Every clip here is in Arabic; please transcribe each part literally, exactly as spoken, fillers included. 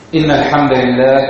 إن الحمد لله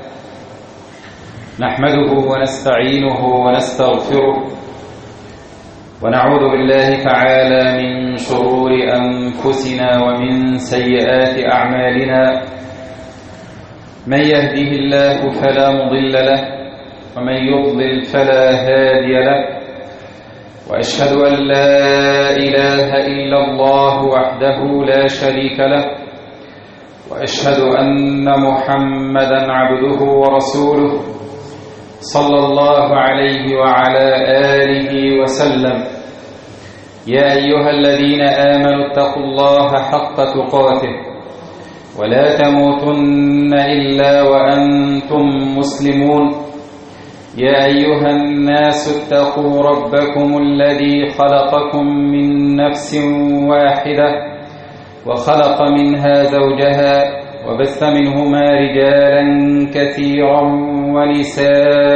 نحمده ونستعينه ونستغفره ونعوذ بالله تعالى من شرور أنفسنا ومن سيئات أعمالنا. من يهده الله فلا مضل له ومن يضلل فلا هادي له، وأشهد أن لا إله إلا الله وحده لا شريك له، وأشهد أن محمدًا عبده ورسوله صلى الله عليه وعلى آله وسلم. يا أيها الذين آمنوا اتقوا الله حق تقاته ولا تموتن إلا وأنتم مسلمون. يا أيها الناس اتقوا ربكم الذي خلقكم من نفس واحدة وخلق منها زوجها وبث منهما رجالا كثيرا ونساء،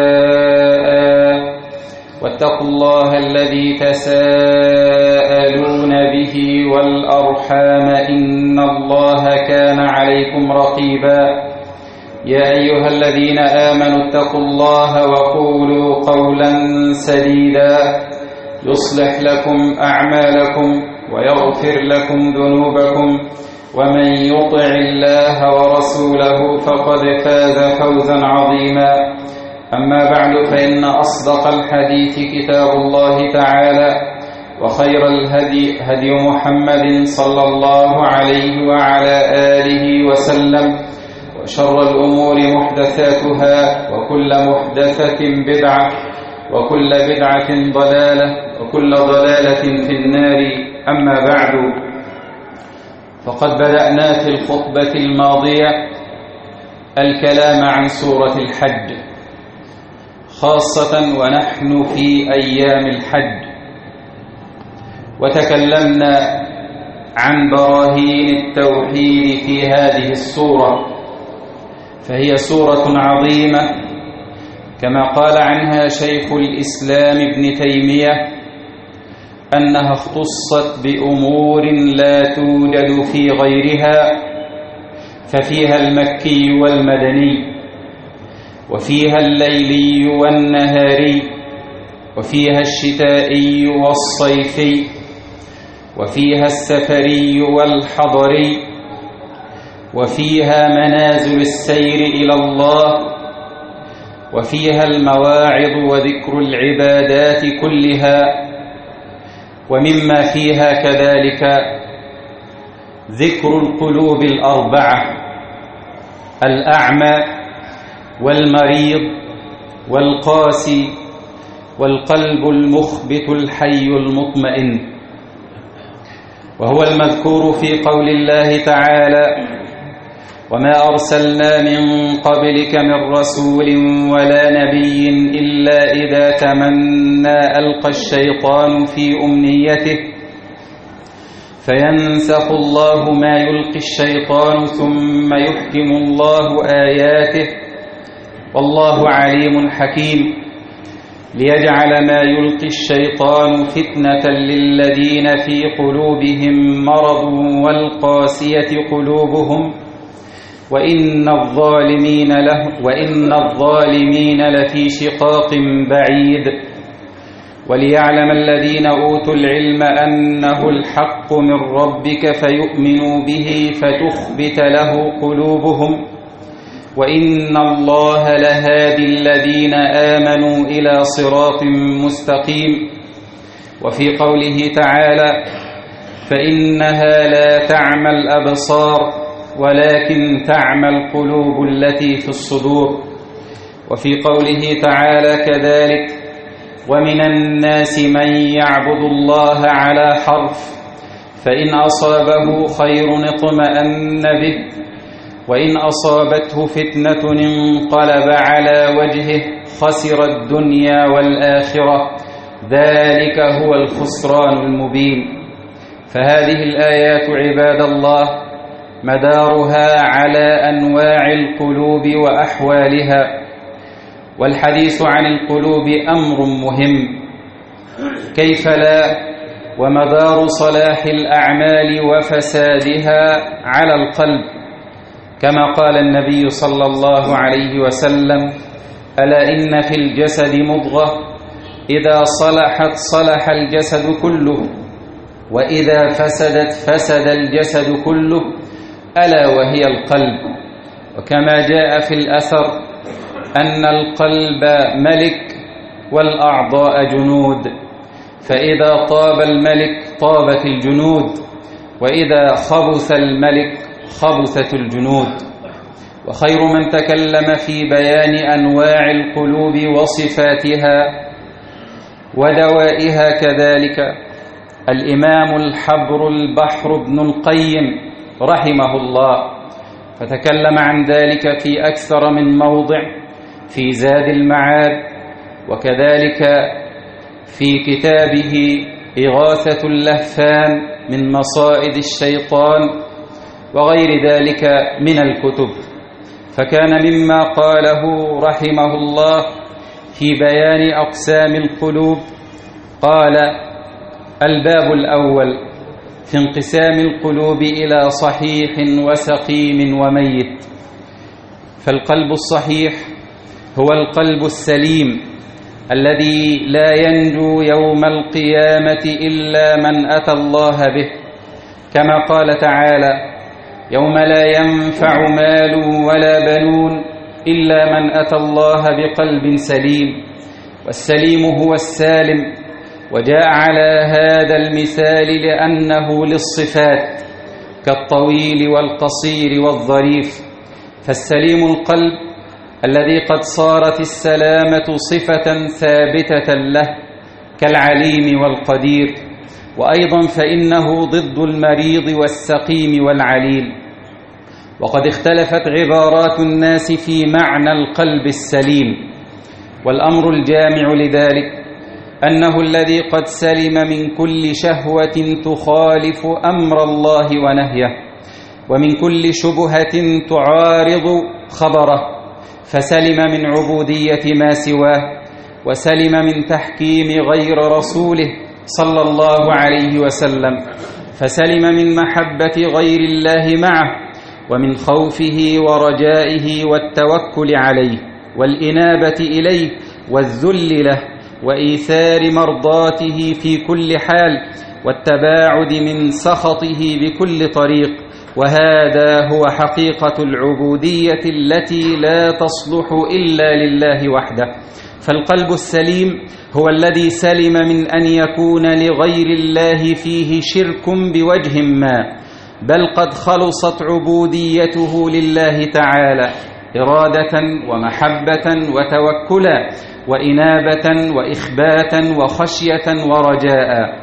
واتقوا الله الذي تساءلون به والأرحام إن الله كان عليكم رقيبا. يا أيها الذين آمنوا اتقوا الله وقولوا قولا سديدا يصلح لكم أعمالكم ويغفر لكم ذنوبكم، ومن يطع الله ورسوله فقد فاز فوزا عظيما. أما بعد، فإن أصدق الحديث كتاب الله تعالى، وخير الهدي هدي محمد صلى الله عليه وعلى آله وسلم، وشر الأمور محدثاتها، وكل محدثة بدعة، وكل بدعة ضلالة، وكل ضلالة في النار. أما بعد، فقد بدأنا في الخطبة الماضية الكلام عن سورة الحج، خاصة ونحن في أيام الحج، وتكلمنا عن براهين التوحيد في هذه السورة، فهي سورة عظيمة كما قال عنها شيخ الإسلام ابن تيمية أنها اختصت بأمور لا توجد في غيرها، ففيها المكي والمدني، وفيها الليلي والنهاري، وفيها الشتائي والصيفي، وفيها السفري والحضري، وفيها منازل السير إلى الله، وفيها المواعظ وذكر العبادات كلها. ومما فيها كذلك ذكر القلوب الأربعة: الأعمى والمريض والقاسي والقلب المخبت الحي المطمئن. وهو المذكور في قول الله تعالى: وما أرسلنا من قبلك من رسول ولا نبي إلا إذا تمنى ألقى الشيطان في أمنيته فينسخ الله ما يلقي الشيطان ثم يحكم الله آياته والله عليم حكيم، ليجعل ما يلقي الشيطان فتنة للذين في قلوبهم مرض والقاسية قلوبهم وإن الظالمين له وإن الظالمين لفي شقاق بعيد، وليعلم الذين أوتوا العلم أنه الحق من ربك فيؤمنوا به فتخبت له قلوبهم وإن الله لهادي الذين آمنوا إلى صراط مستقيم. وفي قوله تعالى: فإنها لا تعمى الأبصار ولكن تعمى القلوب التي في الصدور. وفي قوله تعالى كذلك: ومن الناس من يعبد الله على حرف فإن أصابه خير اطمأن به وإن أصابته فتنة انقلب على وجهه خسر الدنيا والآخرة ذلك هو الخسران المبين. فهذه الآيات عباد الله مدارها على أنواع القلوب وأحوالها، والحديث عن القلوب أمر مهم، كيف لا، ومدار صلاح الأعمال وفسادها على القلب، كما قال النبي صلى الله عليه وسلم: ألا إن في الجسد مضغة إذا صلحت صلح الجسد كله، وإذا فسدت فسد الجسد كله، ألا وهي القلب. وكما جاء في الأثر أن القلب ملك والأعضاء جنود، فإذا طاب الملك طابت الجنود، وإذا خبث الملك خبثت الجنود. وخير من تكلم في بيان أنواع القلوب وصفاتها ودوائها كذلك الإمام الحبر البحر ابن القيم رحمه الله، فتكلم عن ذلك في أكثر من موضع في زاد المعاد، وكذلك في كتابه إغاثة اللهفان من مصائد الشيطان وغير ذلك من الكتب. فكان مما قاله رحمه الله في بيان أقسام القلوب، قال: الباب الأول في انقسام القلوب إلى صحيح وسقيم وميت. فالقلب الصحيح هو القلب السليم الذي لا ينجو يوم القيامة إلا من أتى الله به، كما قال تعالى: يوم لا ينفع مال ولا بنون إلا من أتى الله بقلب سليم. والسليم هو السالم، وجاء على هذا المثال لأنه للصفات كالطويل والقصير والظريف. فالسليم القلب الذي قد صارت السلامة صفة ثابتة له كالعليم والقدير. وأيضا فإنه ضد المريض والسقيم والعليل. وقد اختلفت عبارات الناس في معنى القلب السليم، والأمر الجامع لذلك أنه الذي قد سلم من كل شهوة تخالف أمر الله ونهيه، ومن كل شبهة تعارض خبره، فسلم من عبودية ما سواه، وسلم من تحكيم غير رسوله صلى الله عليه وسلم، فسلم من محبة غير الله معه، ومن خوفه ورجائه والتوكل عليه والإنابة إليه والذل له وإيثار مرضاته في كل حال والتباعد من سخطه بكل طريق. وهذا هو حقيقة العبودية التي لا تصلح إلا لله وحده. فالقلب السليم هو الذي سلم من أن يكون لغير الله فيه شرك بوجه ما، بل قد خلصت عبوديته لله تعالى إرادة ومحبة وتوكلا وإنابة وإخباتا وخشية ورجاء.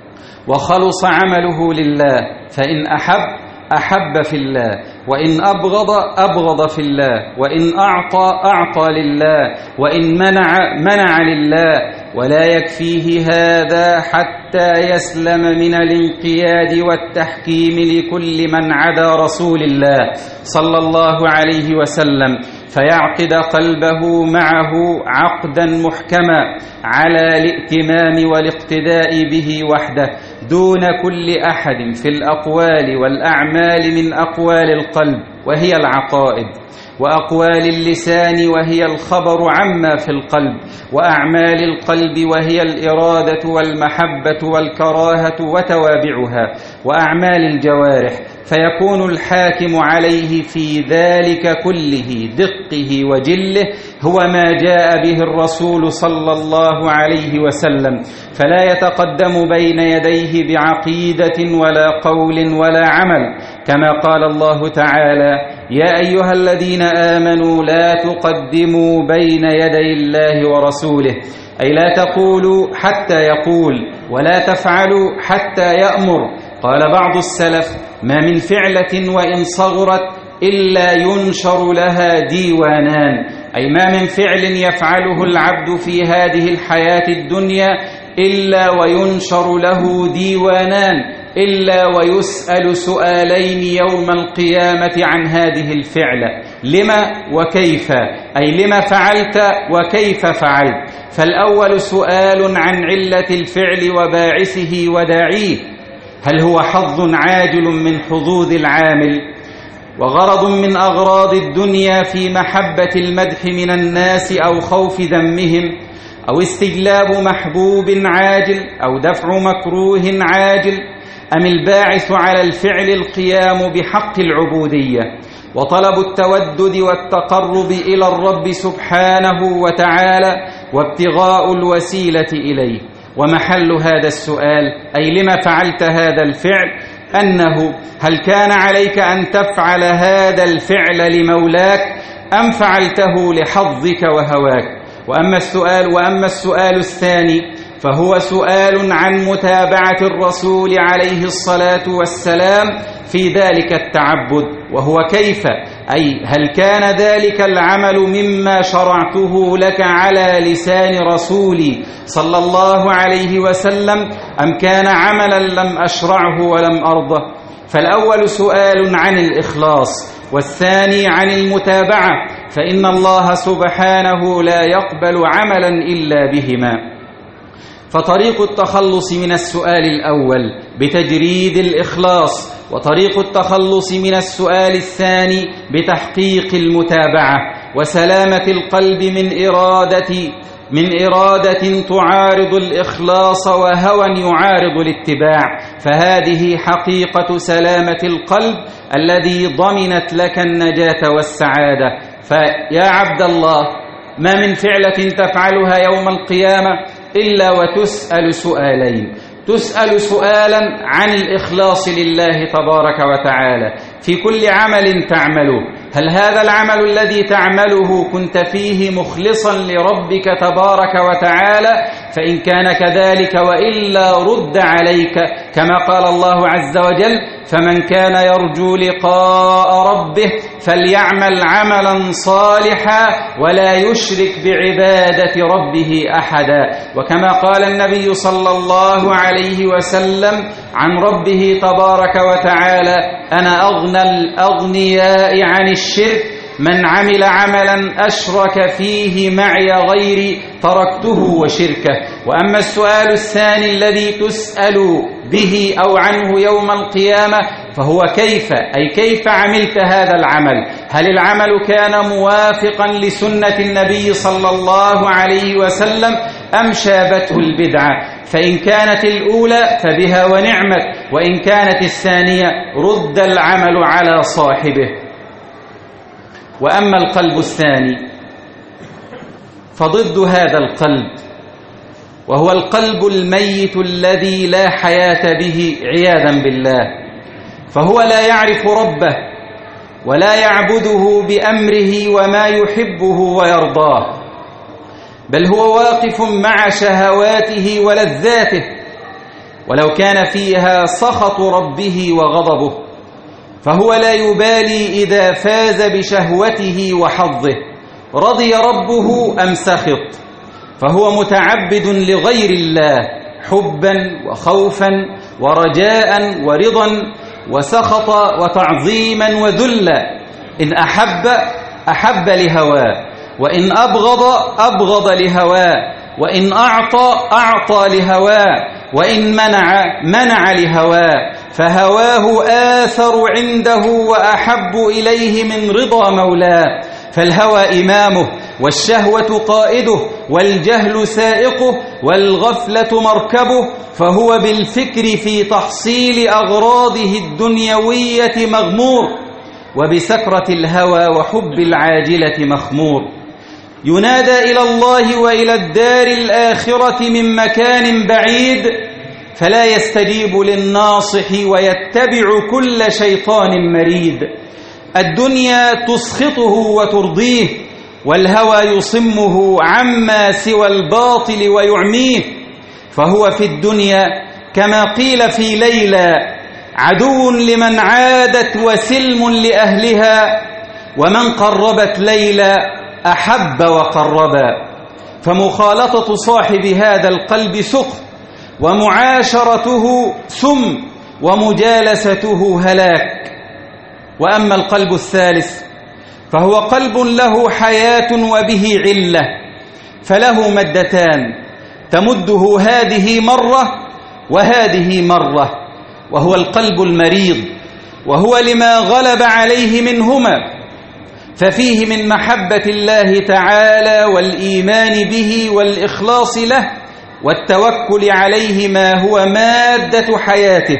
وخلص عمله لله، فإن أحب أحب في الله، وإن أبغض أبغض في الله، وإن أعطى أعطى لله، وإن منع منع لله. ولا يكفيه هذا حتى يسلم من الانقياد والتحكيم لكل من عدا رسول الله صلى الله عليه وسلم، فيعقد قلبه معه عقدا محكما على الائتمام والاقتداء به وحده دون كل أحد في الأقوال والأعمال من أقوال القلب وهي العقائد، وأقوال اللسان وهي الخبر عما في القلب، وأعمال القلب وهي الإرادة والمحبة والكراهة وتوابعها، وأعمال الجوارح، فيكون الحاكم عليه في ذلك كله دقه وجله هو ما جاء به الرسول صلى الله عليه وسلم، فلا يتقدم بين يديه بعقيدة ولا قول ولا عمل، كما قال الله تعالى: يا أيها الذين آمنوا لا تقدموا بين يدي الله ورسوله، أي لا تقولوا حتى يقول، ولا تفعلوا حتى يأمر. قال بعض السلف: ما من فعلة وإن صغرت إلا ينشر لها ديوانان، أي ما من فعل يفعله العبد في هذه الحياة الدنيا إلا وينشر له ديوانان، إلا ويسأل سؤالين يوم القيامة عن هذه الفعلة: لما وكيف، أي لما فعلت وكيف فعلت. فالأول سؤال عن علة الفعل وباعثه وداعيه، هل هو حظ عاجل من حظوظ العامل؟ وغرض من أغراض الدنيا في محبة المدح من الناس أو خوف ذمهم أو استجلاب محبوب عاجل أو دفع مكروه عاجل، أم الباعث على الفعل القيام بحق العبودية وطلب التودد والتقرب إلى الرب سبحانه وتعالى وابتغاء الوسيلة إليه. ومحل هذا السؤال أي لما فعلت هذا الفعل أنه هل كان عليك أن تفعل هذا الفعل لمولاك أم فعلته لحظك وهواك؟ وأما السؤال وأما السؤال الثاني فهو سؤال عن متابعة الرسول عليه الصلاة والسلام في ذلك التعبد، وهو كيف، أي هل كان ذلك العمل مما شرعته لك على لسان رسولي صلى الله عليه وسلم أم كان عملا لم أشرعه ولم أرضه؟ فالأول سؤال عن الإخلاص والثاني عن المتابعة، فإن الله سبحانه لا يقبل عملا إلا بهما. فطريق التخلص من السؤال الأول بتجريد الإخلاص، وطريق التخلص من السؤال الثاني بتحقيق المتابعة وسلامة القلب من إرادة من إرادة تعارض الإخلاص وهوى يعارض الاتباع، فهذه حقيقة سلامة القلب الذي ضمنت لك النجاة والسعادة. فيا عبد الله، ما من فعلة تفعلها يوم القيامة إلا وتسأل سؤالين: تسأل سؤالا عن الإخلاص لله تبارك وتعالى في كل عمل تعمله، هل هذا العمل الذي تعمله كنت فيه مخلصا لربك تبارك وتعالى؟ فإن كان كذلك وإلا رد عليك، كما قال الله عز وجل: فمن كان يرجو لقاء ربه فليعمل عملا صالحا ولا يشرك بعبادة ربه أحدا. وكما قال النبي صلى الله عليه وسلم عن ربه تبارك وتعالى: أنا أغنى الأغنياء عن الشرك، من عمل عملا أشرك فيه معي غيري تركته وشركه. وأما السؤال الثاني الذي تسأل به أو عنه يوم القيامة فهو كيف، أي كيف عملت هذا العمل؟ هل العمل كان موافقا لسنة النبي صلى الله عليه وسلم أم شابته البدعة؟ فإن كانت الأولى فبها ونعمت، وإن كانت الثانية رد العمل على صاحبه. وأما القلب الثاني فضد هذا القلب، وهو القلب الميت الذي لا حياة به عياذا بالله، فهو لا يعرف ربه ولا يعبده بأمره وما يحبه ويرضاه، بل هو واقف مع شهواته ولذاته، ولو كان فيها سخط ربه وغضبه، فهو لا يبالي إذا فاز بشهوته وحظه، رضي ربه أم سخط، فهو متعبد لغير الله حبا وخوفا ورجاء ورضا وسخط وتعظيما وذلا. إن أحب أحب لهواه، وإن أبغض أبغض لهواه، وإن أعطى أعطى لهواه، وإن منع منع لهواه، فهواه آثر عنده وأحب إليه من رضا مولاه. فالهوى إمامه، والشهوة قائده، والجهل سائقه، والغفلة مركبه، فهو بالفكر في تحصيل أغراضه الدنيوية مغمور، وبسكرة الهوى وحب العاجلة مخمور. ينادى إلى الله وإلى الدار الآخرة من مكان بعيد، فلا يستجيب للناصح ويتبع كل شيطان مريد. الدنيا تسخطه وترضيه، والهوى يصمه عما سوى الباطل ويعميه، فهو في الدنيا كما قيل في ليلى: عدو لمن عادت وسلم لأهلها، ومن قربت ليلى أحب وقربا. فمخالطة صاحب هذا القلب سخط، ومعاشرته سم، ومجالسته هلاك. وأما القلب الثالث فهو قلب له حياة وبه علة، فله مدتان تمده هذه مرة وهذه مرة، وهو القلب المريض، وهو لما غلب عليه منهما، ففيه من محبة الله تعالى والإيمان به والإخلاص له والتوكل عليه ما هو مادة حياته،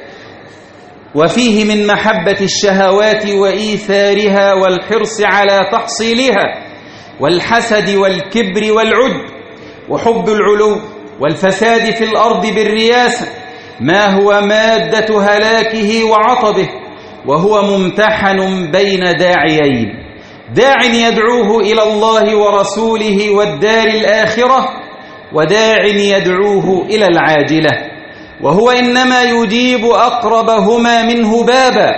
وفيه من محبة الشهوات وإيثارها والحرص على تحصيلها والحسد والكبر والعجب وحب العلو والفساد في الأرض بالرياسة ما هو مادة هلاكه وعطبه، وهو ممتحن بين داعيين: داع يدعوه إلى الله ورسوله والدار الآخرة، وداع يدعوه إلى العاجلة، وهو إنما يجيب أقربهما منه بابا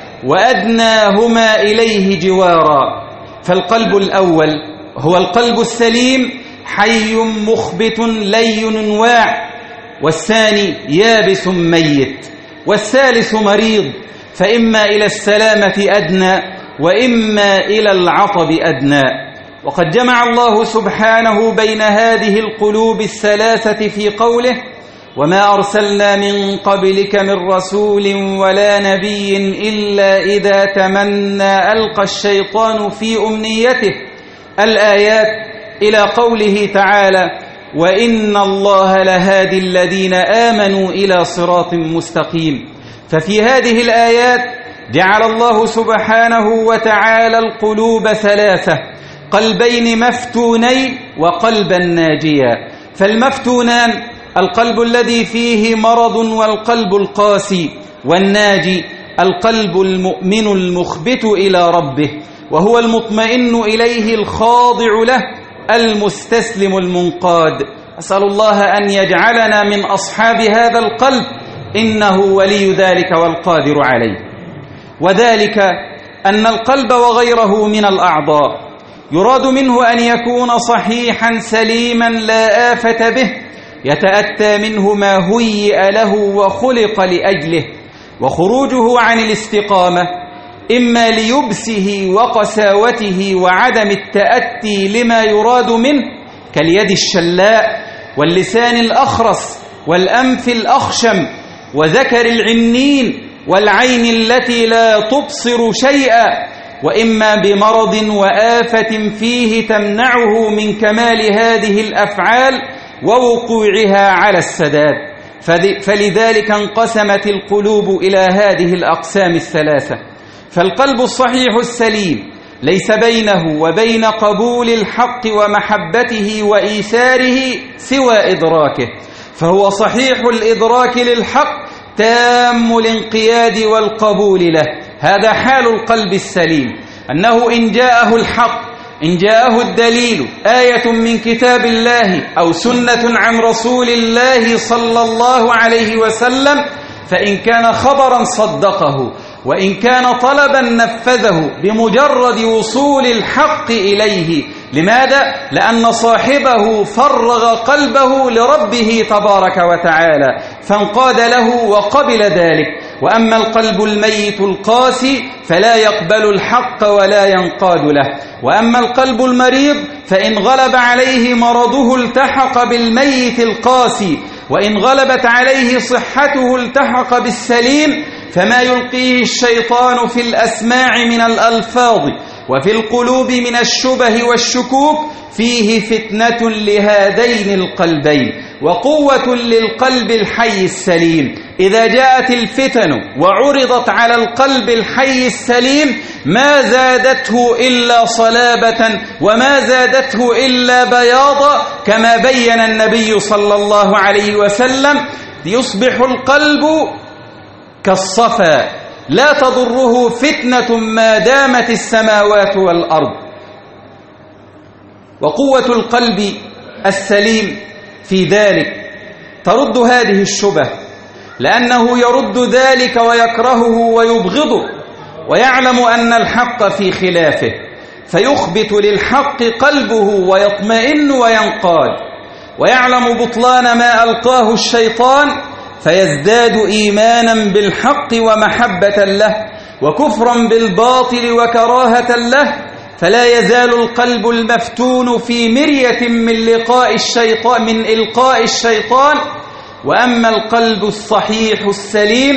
وأدناهما إليه جوارا. فالقلب الأول هو القلب السليم، حي مخبت لين واع، والثاني يابس ميت، والثالث مريض، فإما إلى السلامة أدنى وإما إلى العطب أدنى. وقد جمع الله سبحانه بين هذه القلوب الثلاثة في قوله: وما أرسلنا من قبلك من رسول ولا نبي إلا إذا تمنى ألقى الشيطان في أمنيته، الآيات إلى قوله تعالى: وإن الله لهادي الذين آمنوا إلى صراط مستقيم. ففي هذه الآيات جعل الله سبحانه وتعالى القلوب ثلاثة: قلبين مفتونين وقلبا ناجيا. فالمفتونان القلب الذي فيه مرض والقلب القاسي، والناجي القلب المؤمن المخبت إلى ربه، وهو المطمئن إليه الخاضع له المستسلم المنقاد. أسأل الله أن يجعلنا من أصحاب هذا القلب، إنه ولي ذلك والقادر عليه. وذلك أن القلب وغيره من الأعضاء يراد منه أن يكون صحيحا سليما لا آفة به، يتأتى منه ما هيئ له وخلق لأجله، وخروجه عن الاستقامة إما ليبسه وقساوته وعدم التأتي لما يراد منه، كاليد الشلاء واللسان الأخرس والأنف الأخشم وذكر العنين والعين التي لا تبصر شيئا، وإما بمرض وآفة فيه تمنعه من كمال هذه الأفعال ووقوعها على السداد. فلذلك انقسمت القلوب إلى هذه الأقسام الثلاثة. فالقلب الصحيح السليم ليس بينه وبين قبول الحق ومحبته وإيثاره سوى إدراكه، فهو صحيح الإدراك للحق تام الانقياد والقبول له. هذا حال القلب السليم، أنه إن جاءه الحق، إن جاءه الدليل، آية من كتاب الله أو سنة عن رسول الله صلى الله عليه وسلم، فإن كان خبرا صدقه، وإن كان طلبا نفذه بمجرد وصول الحق إليه. لماذا؟ لأن صاحبه فرغ قلبه لربه تبارك وتعالى فانقاد له وقبل ذلك. وأما القلب الميت القاسي فلا يقبل الحق ولا ينقاد له. وأما القلب المريض فإن غلب عليه مرضه التحق بالميت القاسي، وإن غلبت عليه صحته التحق بالسليم. فما يلقيه الشيطان في الأسماع من الألفاظ وفي القلوب من الشبه والشكوك فيه فتنة لهذين القلبين وقوة للقلب الحي السليم. إذا جاءت الفتن وعرضت على القلب الحي السليم ما زادته إلا صلابة وما زادته إلا بياضا، كما بين النبي صلى الله عليه وسلم: يصبح القلب كالصفا لا تضره فتنة ما دامت السماوات والأرض. وقوة القلب السليم في ذلك ترد هذه الشبه، لأنه يرد ذلك ويكرهه ويبغضه، ويعلم أن الحق في خلافه، فيخبت للحق قلبه ويطمئن وينقاد، ويعلم بطلان ما ألقاه الشيطان فيزداد إيمانا بالحق ومحبة له، وكفرا بالباطل وكراهة له، فلا يزال القلب المفتون في مرية من لقاء الشيطان من إلقاء الشيطان. وأما القلب الصحيح السليم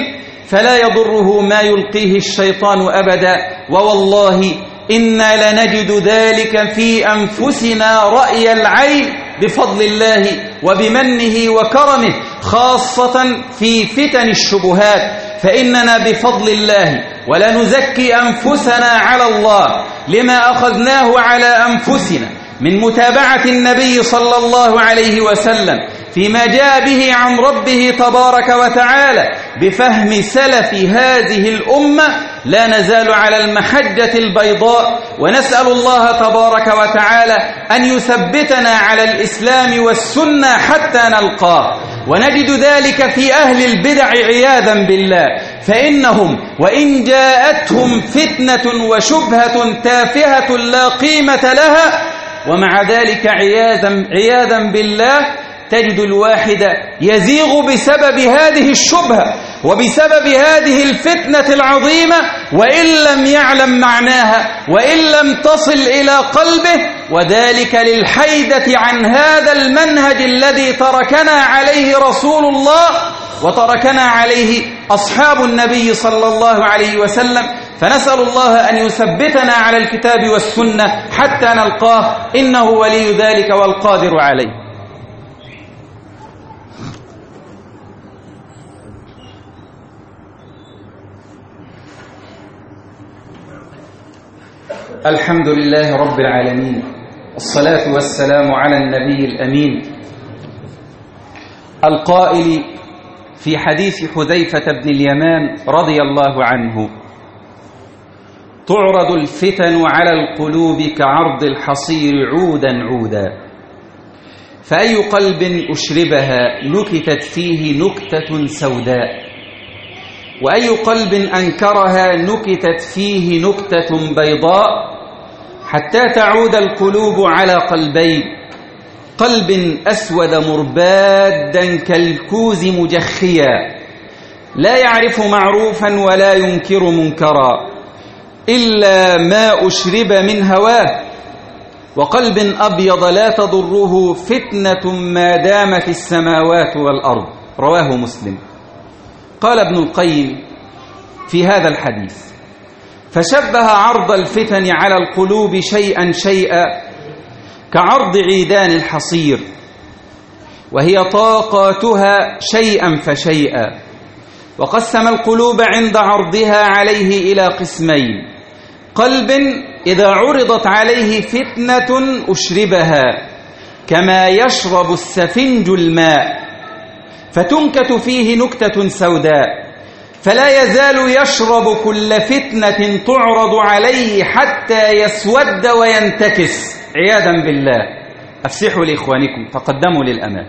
فلا يضره ما يلقيه الشيطان أبدا، ووالله إنا لنجد ذلك في أنفسنا رأي العين بفضل الله وبمنه وكرمه، خاصة في فتن الشبهات، فإننا بفضل الله ولا نزكي أنفسنا على الله لما أخذناه على أنفسنا من متابعة النبي صلى الله عليه وسلم فيما جاء به عن ربه تبارك وتعالى بفهم سلف هذه الأمة، لا نزال على المحجة البيضاء، ونسأل الله تبارك وتعالى أن يثبتنا على الإسلام والسنة حتى نلقاه. ونجد ذلك في أهل البدع عياذا بالله، فإنهم وإن جاءتهم فتنة وشبهة تافهة لا قيمة لها، ومع ذلك عياذا عياذا بالله تجد الواحد يزيغ بسبب هذه الشبهة وبسبب هذه الفتنة العظيمة، وإن لم يعلم معناها وإن لم تصل إلى قلبه، وذلك للحيدة عن هذا المنهج الذي تركنا عليه رسول الله وتركنا عليه أصحاب النبي صلى الله عليه وسلم. فنسأل الله أن يثبتنا على الكتاب والسنة حتى نلقاه، إنه ولي ذلك والقادر عليه. الحمد لله رب العالمين، والصلاة والسلام على النبي الأمين القائل في حديث حذيفة بن اليمان رضي الله عنه: تعرض الفتن على القلوب كعرض الحصير عودا عودا، فأي قلب أشربها نكتت فيه نكتة سوداء، وأي قلب أنكرها نكتت فيه نكتة بيضاء، حتى تعود القلوب على قلبين: قلب أسود مربادا كالكوز مجخيا لا يعرف معروفا ولا ينكر منكرا إلا ما أشرب من هواه، وقلب أبيض لا تضره فتنة ما دامت السماوات والأرض. رواه مسلم. قال ابن القيم في هذا الحديث: فشبه عرض الفتن على القلوب شيئا شيئا كعرض عيدان الحصير، وهي طاقاتها شيئا فشيئا، وقسم القلوب عند عرضها عليه إلى قسمين: قلب إذا عرضت عليه فتنة أشربها كما يشرب السفنج الماء، فتنكت فيه نكتة سوداء، فلا يزال يشرب كل فتنة تعرض عليه حتى يسود وينتكس عياذا بالله. أفسحوا لإخوانكم فقدموا للأمام.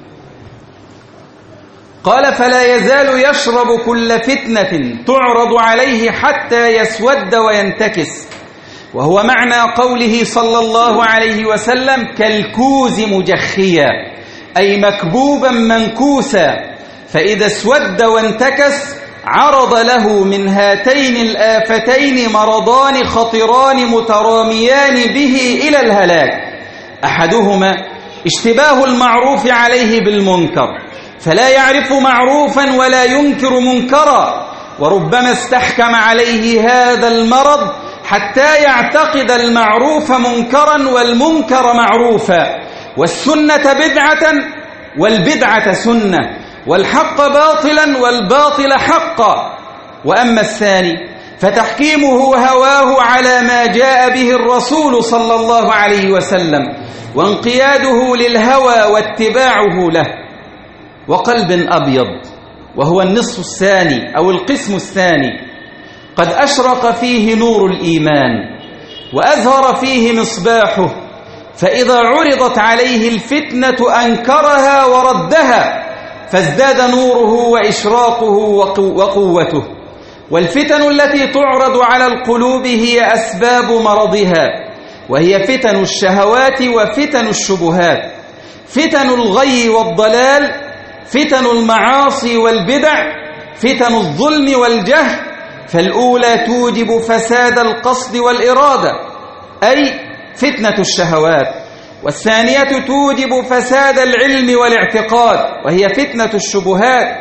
قال: فلا يزال يشرب كل فتنة تعرض عليه حتى يسود وينتكس، وهو معنى قوله صلى الله عليه وسلم: كالكوز مجخيا، أي مكبوبا منكوسا، فإذا اسود وانتكس عرض له من هاتين الآفتين مرضان خطران متراميان به إلى الهلاك: أحدهما اشتباه المعروف عليه بالمنكر، فلا يعرف معروفا ولا ينكر منكرا، وربما استحكم عليه هذا المرض حتى يعتقد المعروف منكرا والمنكر معروفا، والسنة بدعة والبدعة سنة، والحق باطلا والباطل حقا. وأما الثاني فتحكيمه هواه على ما جاء به الرسول صلى الله عليه وسلم، وانقياده للهوى واتباعه له. وقلب أبيض، وهو النصف الثاني أو القسم الثاني، قد أشرق فيه نور الإيمان وأزهر فيه مصباحه، فإذا عرضت عليه الفتنة أنكرها وردها، فازداد نوره وإشراقه وقوته. والفتن التي تعرض على القلوب هي أسباب مرضها، وهي فتن الشهوات وفتن الشبهات، فتن الغي والضلال، فتن المعاصي والبدع، فتن الظلم والجهل. فالأولى توجب فساد القصد والإرادة، أي فتنة الشهوات، والثانية توجب فساد العلم والاعتقاد، وهي فتنة الشبهات.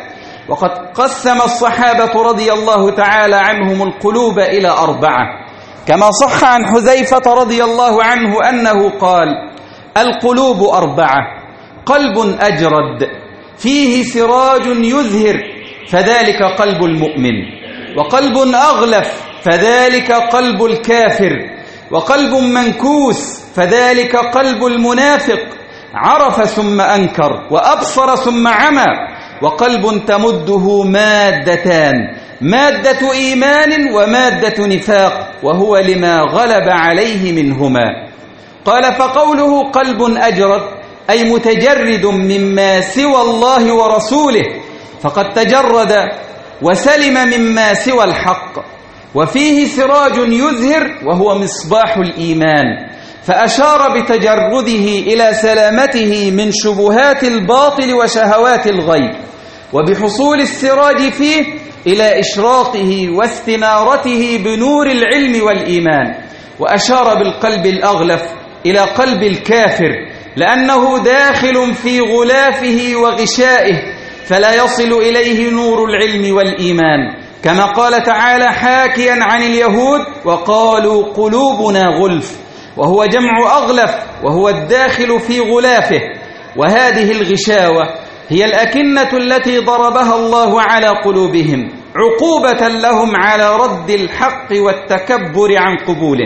وقد قسم الصحابة رضي الله تعالى عنهم القلوب إلى أربعة، كما صح عن حذيفة رضي الله عنه أنه قال: القلوب أربعة: قلب أجرد فيه سراج يزهر فذلك قلب المؤمن، وقلب أغلف فذلك قلب الكافر، وقلب منكوس فذلك قلب المنافق، عرف ثم أنكر وأبصر ثم عمى، وقلب تمده مادتان: مادة إيمان ومادة نفاق، وهو لما غلب عليه منهما. قال: فقوله قلب أجرد أي متجرد مما سوى الله ورسوله، فقد تجرد وسلم مما سوى الحق. وفيه سراج يزهر وهو مصباح الإيمان، فأشار بتجرده إلى سلامته من شبهات الباطل وشهوات الغيب، وبحصول السراج فيه إلى إشراقه واستنارته بنور العلم والإيمان. وأشار بالقلب الأغلف إلى قلب الكافر، لأنه داخل في غلافه وغشائه، فلا يصل إليه نور العلم والإيمان، كما قال تعالى حاكيا عن اليهود: وقالوا قلوبنا غلف، وهو جمع أغلف، وهو الداخل في غلافه. وهذه الغشاوة هي الأكنة التي ضربها الله على قلوبهم عقوبة لهم على رد الحق والتكبر عن قبوله،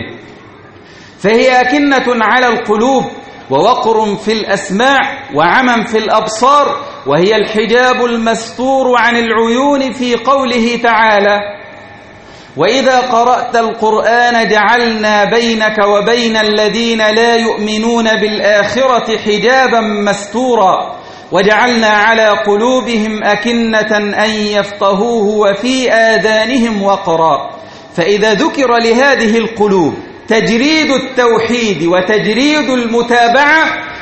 فهي أكنة على القلوب، ووقر في الأسماع، وعمى في الأبصار، وهي الحجاب المستور عن العيون في قوله تعالى: وإذا قرأت القرآن جعلنا بينك وبين الذين لا يؤمنون بالآخرة حجابا مستورا وجعلنا على قلوبهم أكنة أن يفقهوه وفي آذانهم وقرا. فإذا ذكر لهذه القلوب تجريد التوحيد وتجريد المتابعة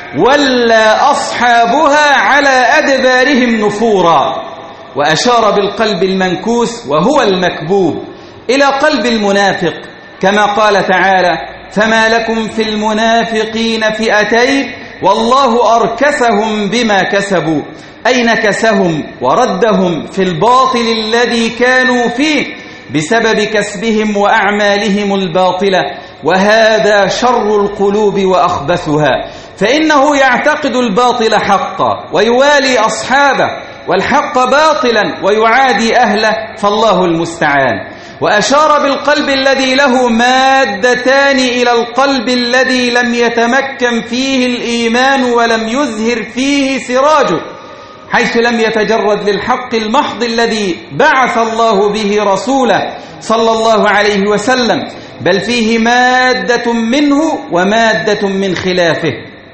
ولا أصحابها على أدبارهم نفورا. وأشار بالقلب المنكوس وهو المكبوب إلى قلب المنافق، كما قال تعالى: فما لكم في المنافقين فئتين والله أركسهم بما كسبوا، أي نكسهم وردهم في الباطل الذي كانوا فيه بسبب كسبهم وأعمالهم الباطلة. وهذا شر القلوب وأخبثها، فإنه يعتقد الباطل حقا ويوالي أصحابه، والحق باطلا ويعادي أهله، فالله المستعان. وأشار بالقلب الذي له مادتان إلى القلب الذي لم يتمكن فيه الإيمان ولم يزهر فيه سراجه، حيث لم يتجرد للحق المحض الذي بعث الله به رسوله صلى الله عليه وسلم، بل فيه مادة منه ومادة من خلافه،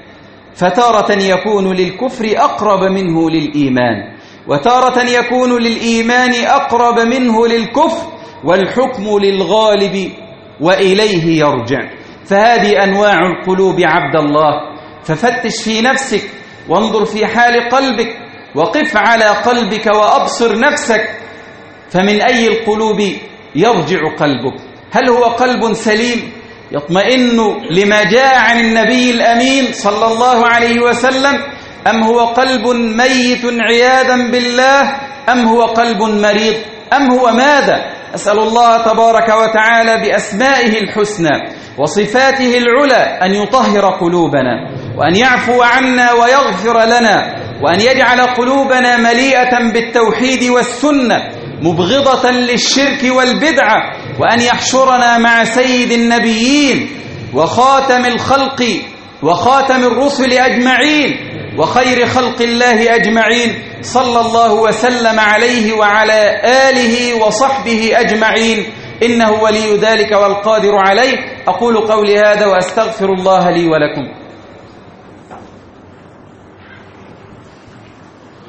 فتارة يكون للكفر أقرب منه للإيمان، وتارة يكون للإيمان أقرب منه للكفر، والحكم للغالب وإليه يرجع. فهذه أنواع القلوب عبد الله، ففتش في نفسك وانظر في حال قلبك، وقف على قلبك وأبصر نفسك، فمن أي القلوب يرجع قلبك؟ هل هو قلب سليم يطمئن لما جاء عن النبي الأمين صلى الله عليه وسلم، أم هو قلب ميت عياذا بالله، أم هو قلب مريض، أم هو ماذا؟ أسأل الله تبارك وتعالى بأسمائه الحسنى وصفاته العلى أن يطهر قلوبنا، وأن يعفو عنا ويغفر لنا، وأن يجعل قلوبنا مليئة بالتوحيد والسنة مبغضة للشرك والبدعة، وأن يحشرنا مع سيد النبيين وخاتم الخلق وخاتم الرسل أجمعين وخير خلق الله أجمعين، صلى الله وسلم عليه وعلى آله وصحبه أجمعين، إنه ولي ذلك والقادر عليه. أقول قولي هذا وأستغفر الله لي ولكم.